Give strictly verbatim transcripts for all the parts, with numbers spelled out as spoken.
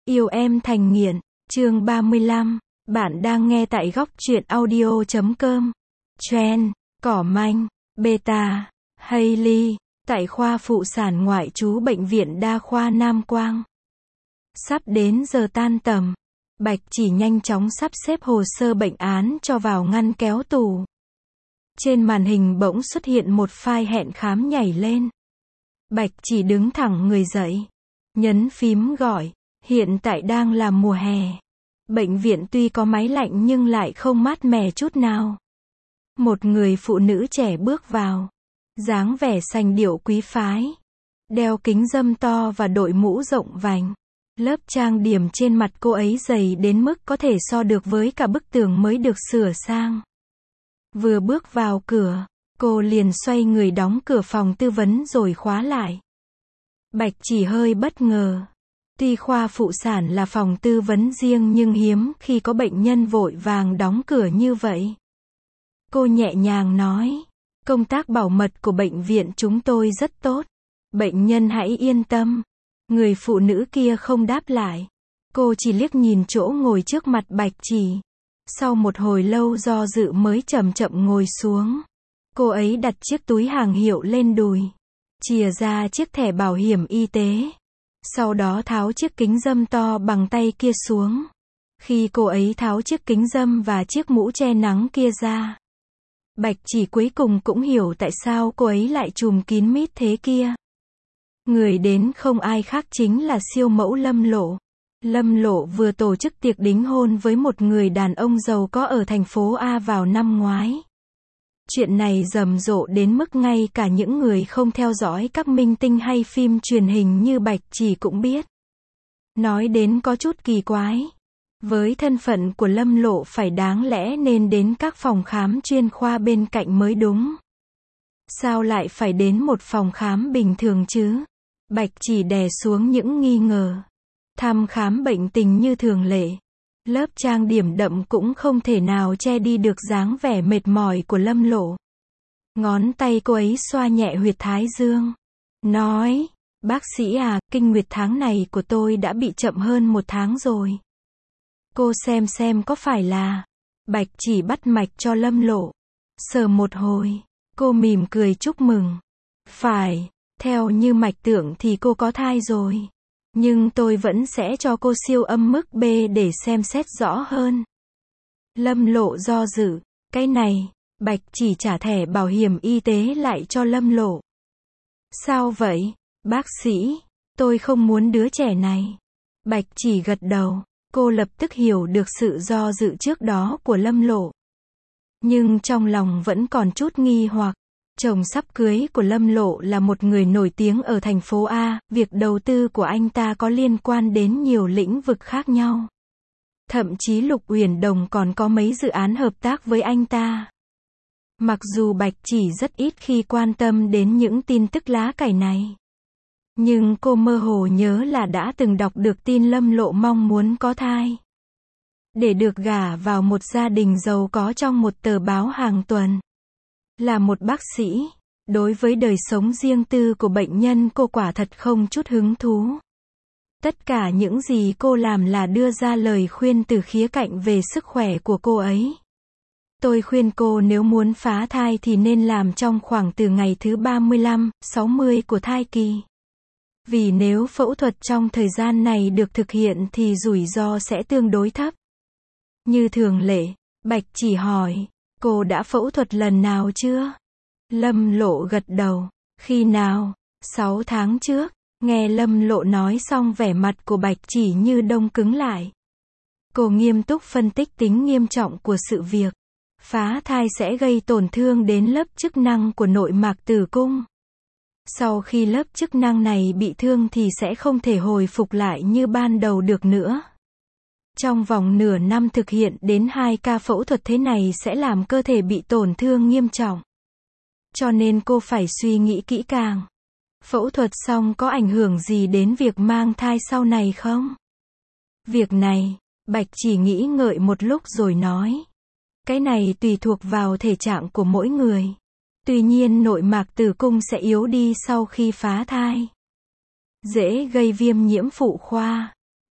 Yêu em thành nghiện, chương ba mươi lăm, bạn đang nghe tại góc truyện audio chấm com. Trend, cỏ manh, beta, Hailey, tại khoa phụ sản ngoại trú bệnh viện đa khoa Nam Quang. Sắp đến giờ tan tầm, Bạch Chỉ nhanh chóng sắp xếp hồ sơ bệnh án cho vào ngăn kéo tủ. Trên màn hình bỗng xuất hiện một file hẹn khám nhảy lên. Bạch Chỉ đứng thẳng người dậy, nhấn phím gọi. Hiện tại đang là mùa hè. Bệnh viện tuy có máy lạnh nhưng lại không mát mẻ chút nào. Một người phụ nữ trẻ bước vào. Dáng vẻ sành điệu quý phái. Đeo kính râm to và đội mũ rộng vành. Lớp trang điểm trên mặt cô ấy dày đến mức có thể so được với cả bức tường mới được sửa sang. Vừa bước vào cửa, cô liền xoay người đóng cửa phòng tư vấn rồi khóa lại. Bạch Chỉ hơi bất ngờ. Tuy khoa phụ sản là phòng tư vấn riêng nhưng hiếm khi có bệnh nhân vội vàng đóng cửa như vậy. Cô nhẹ nhàng nói, công tác bảo mật của bệnh viện chúng tôi rất tốt. Bệnh nhân hãy yên tâm. Người phụ nữ kia không đáp lại. Cô chỉ liếc nhìn chỗ ngồi trước mặt Bạch Chỉ. Sau một hồi lâu do dự mới chậm chậm ngồi xuống. Cô ấy đặt chiếc túi hàng hiệu lên đùi. Chìa ra chiếc thẻ bảo hiểm y tế. Sau đó tháo chiếc kính râm to bằng tay kia xuống. Khi cô ấy tháo chiếc kính râm và chiếc mũ che nắng kia ra, Bạch Chỉ cuối cùng cũng hiểu tại sao cô ấy lại trùm kín mít thế kia. Người đến không ai khác chính là siêu mẫu Lâm Lộ. Lâm Lộ vừa tổ chức tiệc đính hôn với một người đàn ông giàu có ở thành phố A vào năm ngoái. Chuyện này rầm rộ đến mức ngay cả những người không theo dõi các minh tinh hay phim truyền hình như Bạch Chỉ cũng biết. Nói đến có chút kỳ quái. Với thân phận của Lâm Lộ phải đáng lẽ nên đến các phòng khám chuyên khoa bên cạnh mới đúng. Sao lại phải đến một phòng khám bình thường chứ? Bạch Chỉ đè xuống những nghi ngờ. Thăm khám bệnh tình như thường lệ. Lớp trang điểm đậm cũng không thể nào che đi được dáng vẻ mệt mỏi của Lâm Lộ. Ngón tay cô ấy xoa nhẹ huyệt thái dương. Nói, bác sĩ à, kinh nguyệt tháng này của tôi đã bị chậm hơn một tháng rồi. Cô xem xem có phải là... Bạch Chỉ bắt mạch cho Lâm Lộ. Sờ một hồi, cô mỉm cười chúc mừng. Phải, theo như mạch tưởng thì cô có thai rồi. Nhưng tôi vẫn sẽ cho cô siêu âm mức B để xem xét rõ hơn. Lâm Lộ do dự, cái này, Bạch Chỉ trả thẻ bảo hiểm y tế lại cho Lâm Lộ. Sao vậy, bác sĩ, tôi không muốn đứa trẻ này. Bạch Chỉ gật đầu, cô lập tức hiểu được sự do dự trước đó của Lâm Lộ. Nhưng trong lòng vẫn còn chút nghi hoặc. Chồng sắp cưới của Lâm Lộ là một người nổi tiếng ở thành phố A, việc đầu tư của anh ta có liên quan đến nhiều lĩnh vực khác nhau. Thậm chí Lục Uyển Đồng còn có mấy dự án hợp tác với anh ta. Mặc dù Bạch Chỉ rất ít khi quan tâm đến những tin tức lá cải này. Nhưng cô mơ hồ nhớ là đã từng đọc được tin Lâm Lộ mong muốn có thai. Để được gả vào một gia đình giàu có trong một tờ báo hàng tuần. Là một bác sĩ, đối với đời sống riêng tư của bệnh nhân cô quả thật không chút hứng thú. Tất cả những gì cô làm là đưa ra lời khuyên từ khía cạnh về sức khỏe của cô ấy. Tôi khuyên cô nếu muốn phá thai thì nên làm trong khoảng từ ngày thứ ba mươi lăm, sáu mươi của thai kỳ. Vì nếu phẫu thuật trong thời gian này được thực hiện thì rủi ro sẽ tương đối thấp. Như thường lệ, Bạch Chỉ hỏi. Cô đã phẫu thuật lần nào chưa? Lâm Lộ gật đầu. Khi nào? Sáu tháng trước. Nghe Lâm Lộ nói xong vẻ mặt của Bạch Chỉ như đông cứng lại. Cô nghiêm túc phân tích tính nghiêm trọng của sự việc. Phá thai sẽ gây tổn thương đến lớp chức năng của nội mạc tử cung. Sau khi lớp chức năng này bị thương thì sẽ không thể hồi phục lại như ban đầu được nữa. Trong vòng nửa năm thực hiện đến hai ca phẫu thuật thế này sẽ làm cơ thể bị tổn thương nghiêm trọng. Cho nên cô phải suy nghĩ kỹ càng. Phẫu thuật xong có ảnh hưởng gì đến việc mang thai sau này không? Việc này, Bạch Chỉ nghĩ ngợi một lúc rồi nói. Cái này tùy thuộc vào thể trạng của mỗi người. Tuy nhiên nội mạc tử cung sẽ yếu đi sau khi phá thai. Dễ gây viêm nhiễm phụ khoa.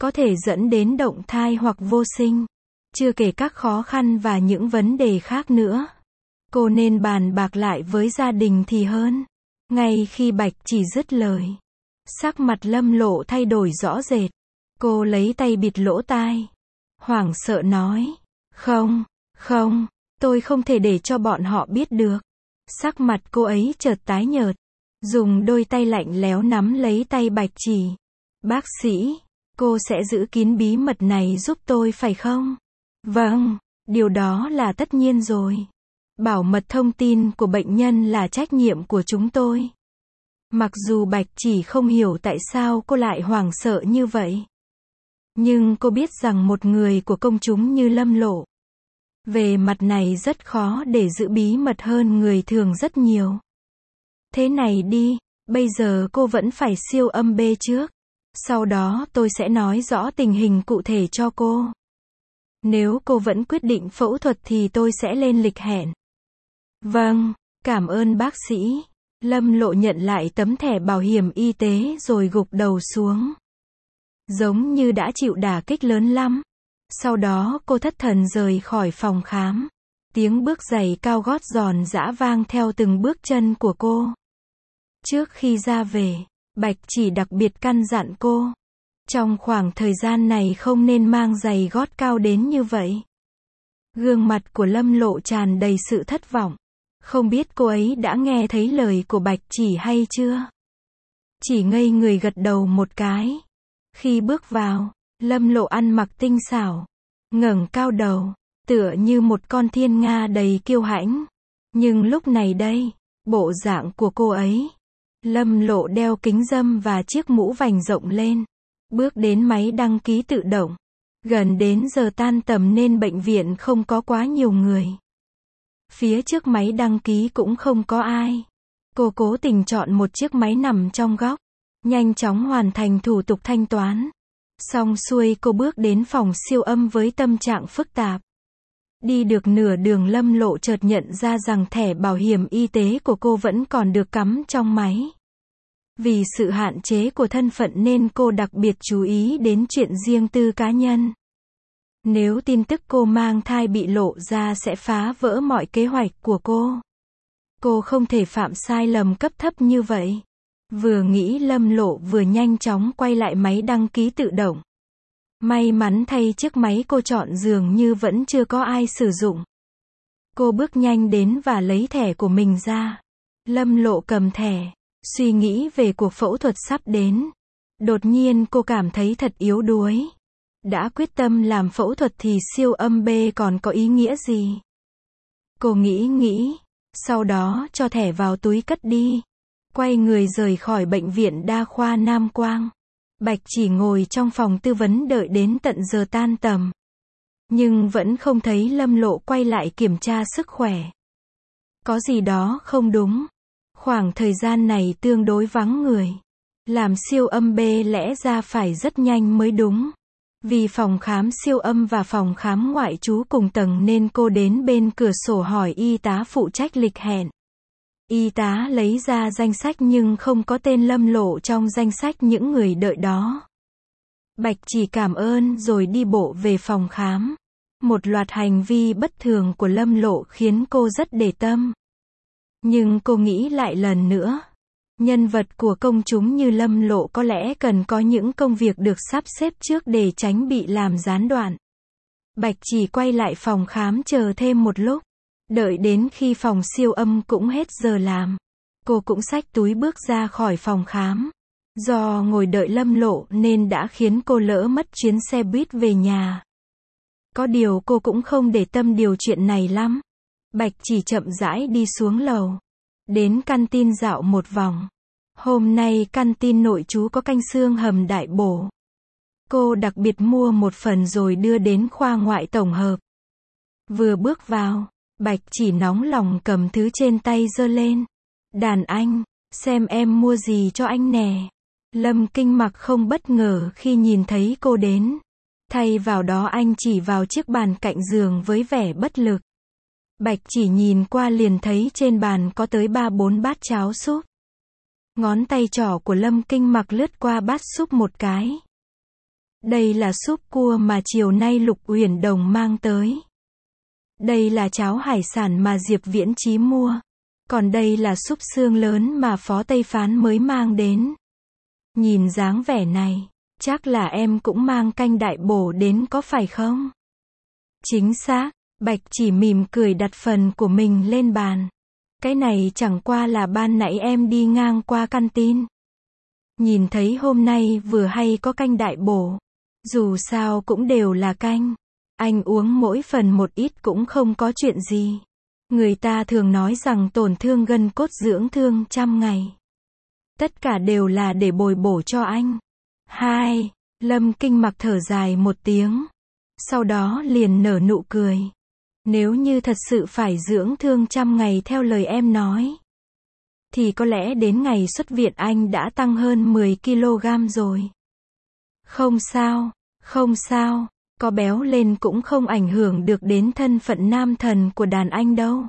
có thể dẫn đến động thai hoặc vô sinh. Chưa kể các khó khăn và những vấn đề khác nữa. Cô nên bàn bạc lại với gia đình thì hơn. Ngay khi Bạch Chỉ dứt lời, sắc mặt Lâm Lộ thay đổi rõ rệt. Cô lấy tay bịt lỗ tai, hoảng sợ nói, không, không, tôi không thể để cho bọn họ biết được. Sắc mặt cô ấy chợt tái nhợt, dùng đôi tay lạnh lẽo nắm lấy tay Bạch Chỉ. Bác sĩ, cô sẽ giữ kín bí mật này giúp tôi phải không? Vâng, điều đó là tất nhiên rồi. Bảo mật thông tin của bệnh nhân là trách nhiệm của chúng tôi. Mặc dù Bạch Chỉ không hiểu tại sao cô lại hoảng sợ như vậy. Nhưng cô biết rằng một người của công chúng như Lâm Lộ, về mặt này rất khó để giữ bí mật hơn người thường rất nhiều. Thế này đi, bây giờ cô vẫn phải siêu âm bê trước. Sau đó tôi sẽ nói rõ tình hình cụ thể cho cô. Nếu cô vẫn quyết định phẫu thuật thì tôi sẽ lên lịch hẹn. Vâng, cảm ơn bác sĩ. Lâm Lộ nhận lại tấm thẻ bảo hiểm y tế rồi gục đầu xuống. Giống như đã chịu đả kích lớn lắm. Sau đó cô thất thần rời khỏi phòng khám. Tiếng bước giày cao gót giòn giã vang theo từng bước chân của cô. Trước khi ra về, Bạch Chỉ đặc biệt căn dặn cô. Trong khoảng thời gian này không nên mang giày gót cao đến như vậy. Gương mặt của Lâm Lộ tràn đầy sự thất vọng. Không biết cô ấy đã nghe thấy lời của Bạch Chỉ hay chưa? Chỉ ngây người gật đầu một cái. Khi bước vào, Lâm Lộ ăn mặc tinh xảo, ngẩng cao đầu, tựa như một con thiên nga đầy kiêu hãnh. Nhưng lúc này đây, bộ dạng của cô ấy, Lâm Lộ đeo kính râm và chiếc mũ vành rộng lên, bước đến máy đăng ký tự động. Gần đến giờ tan tầm nên bệnh viện không có quá nhiều người. Phía trước máy đăng ký cũng không có ai. Cô cố tình chọn một chiếc máy nằm trong góc, nhanh chóng hoàn thành thủ tục thanh toán. Xong xuôi cô bước đến phòng siêu âm với tâm trạng phức tạp. Đi được nửa đường Lâm Lộ chợt nhận ra rằng thẻ bảo hiểm y tế của cô vẫn còn được cắm trong máy. Vì sự hạn chế của thân phận nên cô đặc biệt chú ý đến chuyện riêng tư cá nhân. Nếu tin tức cô mang thai bị lộ ra sẽ phá vỡ mọi kế hoạch của cô. Cô không thể phạm sai lầm cấp thấp như vậy. Vừa nghĩ Lâm Lộ vừa nhanh chóng quay lại máy đăng ký tự động. May mắn thay chiếc máy cô chọn dường như vẫn chưa có ai sử dụng. Cô bước nhanh đến và lấy thẻ của mình ra. Lâm Lộ cầm thẻ, suy nghĩ về cuộc phẫu thuật sắp đến. Đột nhiên cô cảm thấy thật yếu đuối. Đã quyết tâm làm phẫu thuật thì siêu âm bê còn có ý nghĩa gì? Cô nghĩ nghĩ, sau đó cho thẻ vào túi cất đi. Quay người rời khỏi bệnh viện đa khoa Nam Quang. Bạch Chỉ ngồi trong phòng tư vấn đợi đến tận giờ tan tầm. Nhưng vẫn không thấy Lâm Lộ quay lại kiểm tra sức khỏe. Có gì đó không đúng. Khoảng thời gian này tương đối vắng người. Làm siêu âm bê lẽ ra phải rất nhanh mới đúng. Vì phòng khám siêu âm và phòng khám ngoại trú cùng tầng nên cô đến bên cửa sổ hỏi y tá phụ trách lịch hẹn. Y tá lấy ra danh sách nhưng không có tên Lâm Lộ trong danh sách những người đợi đó. Bạch Chỉ cảm ơn rồi đi bộ về phòng khám. Một loạt hành vi bất thường của Lâm Lộ khiến cô rất để tâm. Nhưng cô nghĩ lại lần nữa. Nhân vật của công chúng như Lâm Lộ có lẽ cần có những công việc được sắp xếp trước để tránh bị làm gián đoạn. Bạch Chỉ quay lại phòng khám chờ thêm một lúc. Đợi đến khi phòng siêu âm cũng hết giờ làm. Cô cũng xách túi bước ra khỏi phòng khám. Do ngồi đợi Lâm Lộ nên đã khiến cô lỡ mất chuyến xe buýt về nhà. Có điều cô cũng không để tâm điều chuyện này lắm. Bạch Chỉ chậm rãi đi xuống lầu. Đến căn tin dạo một vòng. Hôm nay căn tin nội trú có canh xương hầm đại bổ. Cô đặc biệt mua một phần rồi đưa đến khoa ngoại tổng hợp. Vừa bước vào, Bạch Chỉ nóng lòng cầm thứ trên tay giơ lên. Đàn anh, xem em mua gì cho anh nè. Lâm Kinh Mặc không bất ngờ khi nhìn thấy cô đến. Thay vào đó anh chỉ vào chiếc bàn cạnh giường với vẻ bất lực. Bạch Chỉ nhìn qua liền thấy trên bàn có tới ba bốn bát cháo súp. Ngón tay trỏ của Lâm Kinh Mặc lướt qua bát súp một cái. Đây là súp cua mà chiều nay Lục Uyển Đồng mang tới. Đây là cháo hải sản mà Diệp Viễn Chí mua. Còn đây là súp xương lớn mà Phó Tây Phán mới mang đến. Nhìn dáng vẻ này, chắc là em cũng mang canh đại bổ đến có phải không? Chính xác, Bạch Chỉ mỉm cười đặt phần của mình lên bàn. Cái này chẳng qua là ban nãy em đi ngang qua căn tin. Nhìn thấy hôm nay vừa hay có canh đại bổ. Dù sao cũng đều là canh. Anh uống mỗi phần một ít cũng không có chuyện gì. Người ta thường nói rằng tổn thương gân cốt dưỡng thương trăm ngày. Tất cả đều là để bồi bổ cho anh. Hai, Lâm Kinh Mặc thở dài một tiếng. Sau đó liền nở nụ cười. Nếu như thật sự phải dưỡng thương trăm ngày theo lời em nói, thì có lẽ đến ngày xuất viện anh đã tăng hơn mười ki lô gam rồi. Không sao, không sao, có béo lên cũng không ảnh hưởng được đến thân phận nam thần của đàn anh đâu.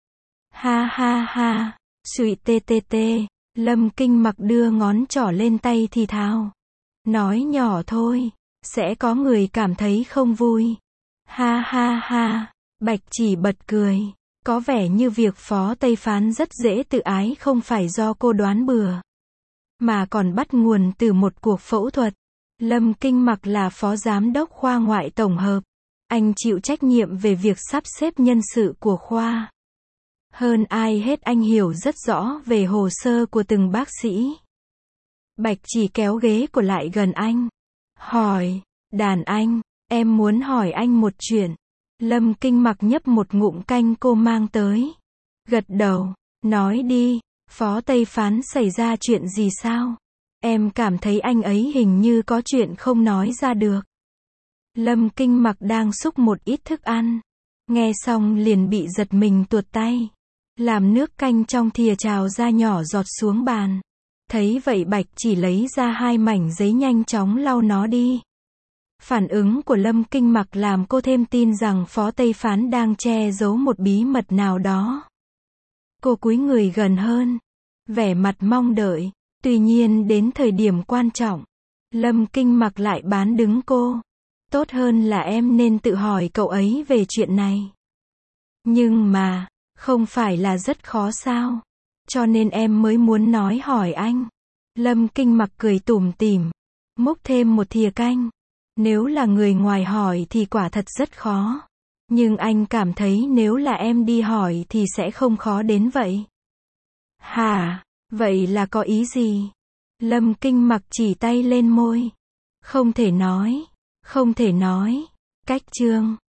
Ha ha ha, suy tê tê tê, Lâm Kinh Mặc đưa ngón trỏ lên tay thì thào. Nói nhỏ thôi, sẽ có người cảm thấy không vui. Ha ha ha, Bạch Chỉ bật cười. Có vẻ như việc Phó Tây Phán rất dễ tự ái không phải do cô đoán bừa, mà còn bắt nguồn từ một cuộc phẫu thuật. Lâm Kinh Mặc là phó giám đốc khoa ngoại tổng hợp. Anh chịu trách nhiệm về việc sắp xếp nhân sự của khoa. Hơn ai hết anh hiểu rất rõ về hồ sơ của từng bác sĩ. Bạch Chỉ kéo ghế của lại gần anh. Hỏi, đàn anh, em muốn hỏi anh một chuyện. Lâm Kinh Mặc nhấp một ngụm canh cô mang tới. Gật đầu, nói đi, Phó Tây Phán xảy ra chuyện gì sao? Em cảm thấy anh ấy hình như có chuyện không nói ra được. Lâm Kinh Mặc đang xúc một ít thức ăn. Nghe xong liền bị giật mình tuột tay. Làm nước canh trong thìa trào ra nhỏ giọt xuống bàn. Thấy vậy Bạch Chỉ lấy ra hai mảnh giấy nhanh chóng lau nó đi. Phản ứng của Lâm Kinh Mặc làm cô thêm tin rằng Phó Tây Phán đang che giấu một bí mật nào đó. Cô cúi người gần hơn, vẻ mặt mong đợi. Tuy nhiên đến thời điểm quan trọng, Lâm Kinh Mặc lại bán đứng cô. Tốt hơn là em nên tự hỏi cậu ấy về chuyện này. Nhưng mà, không phải là rất khó sao? Cho nên em mới muốn nói hỏi anh. Lâm Kinh Mặc cười tủm tỉm, múc thêm một thìa canh. Nếu là người ngoài hỏi thì quả thật rất khó. Nhưng anh cảm thấy nếu là em đi hỏi thì sẽ không khó đến vậy. Hả? Vậy là có ý gì? Lâm Kinh Mặc chỉ tay lên môi. Không thể nói. Không thể nói. Cách chương.